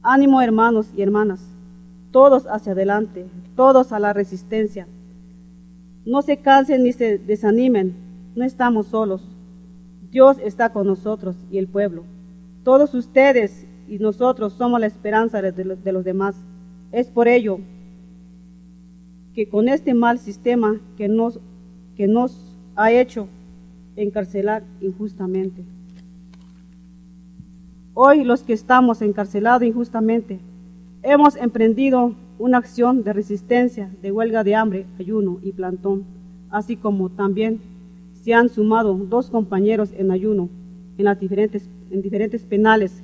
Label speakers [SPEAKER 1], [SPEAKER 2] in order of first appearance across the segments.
[SPEAKER 1] Ánimo, hermanos y hermanas, todos hacia adelante, todos a la resistencia. No se cansen ni se desanimen, no estamos solos. Dios está con nosotros y el pueblo. Todos ustedes y nosotros somos la esperanza de los demás. Es por ello que con este mal sistema que nos ha hecho encarcelar injustamente. Hoy los que estamos encarcelados injustamente hemos emprendido una acción de resistencia, de huelga de hambre, ayuno y plantón, así como también se han sumado 2 compañeros en ayuno en diferentes penales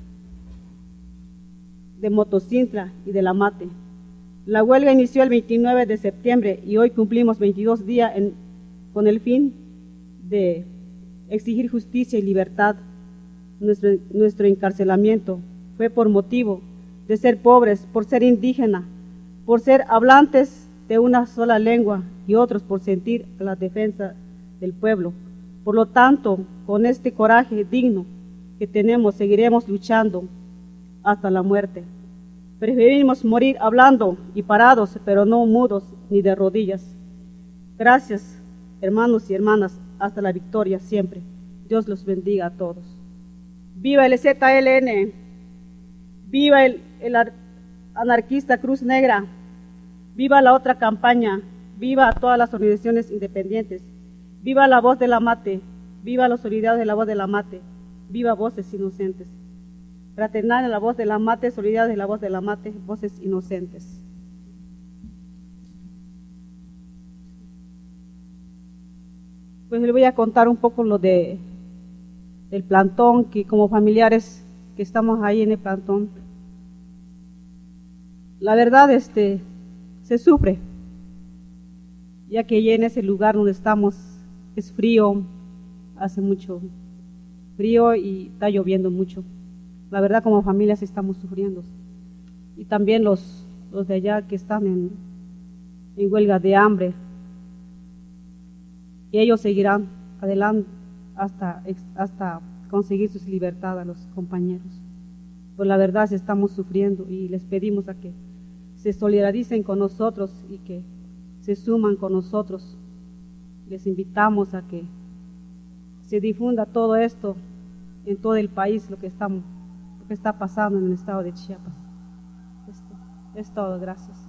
[SPEAKER 1] de Motocintla y de La Mate. La huelga inició el 29 de septiembre y hoy cumplimos 22 días con el fin de exigir justicia y libertad. Nuestro encarcelamiento fue por motivo de ser pobres, por ser indígenas, por ser hablantes de una sola lengua y otros por sentir la defensa del pueblo. Por lo tanto, con este coraje digno que tenemos, seguiremos luchando hasta la muerte. Preferimos morir hablando y parados, pero no mudos ni de rodillas. Gracias, hermanos y hermanas, hasta la victoria siempre. Dios los bendiga a todos. ¡Viva el ZLN! ¡Viva el anarquista Cruz Negra! ¡Viva la otra campaña! ¡Viva a todas las organizaciones independientes! ¡Viva la voz de la Mate! ¡Viva los solidarios de la voz de la Mate! ¡Viva Voces Inocentes! Fraternal en la voz de la Mate, solidarios de la voz de la Mate, Voces Inocentes. Pues le voy a contar un poco lo del plantón, que como familiares que estamos ahí en el plantón, la verdad se sufre, ya que ya en ese lugar donde estamos es frío, hace mucho frío y está lloviendo mucho. La verdad, como familias estamos sufriendo. Y también los de allá que están en huelga de hambre. Y ellos seguirán adelante hasta conseguir su libertad a los compañeros. Pues la verdad, estamos sufriendo y les pedimos a que se solidaricen con nosotros y que se suman con nosotros. Les invitamos a que se difunda todo esto en todo el país, lo que está pasando en el estado de Chiapas. Esto es todo, gracias.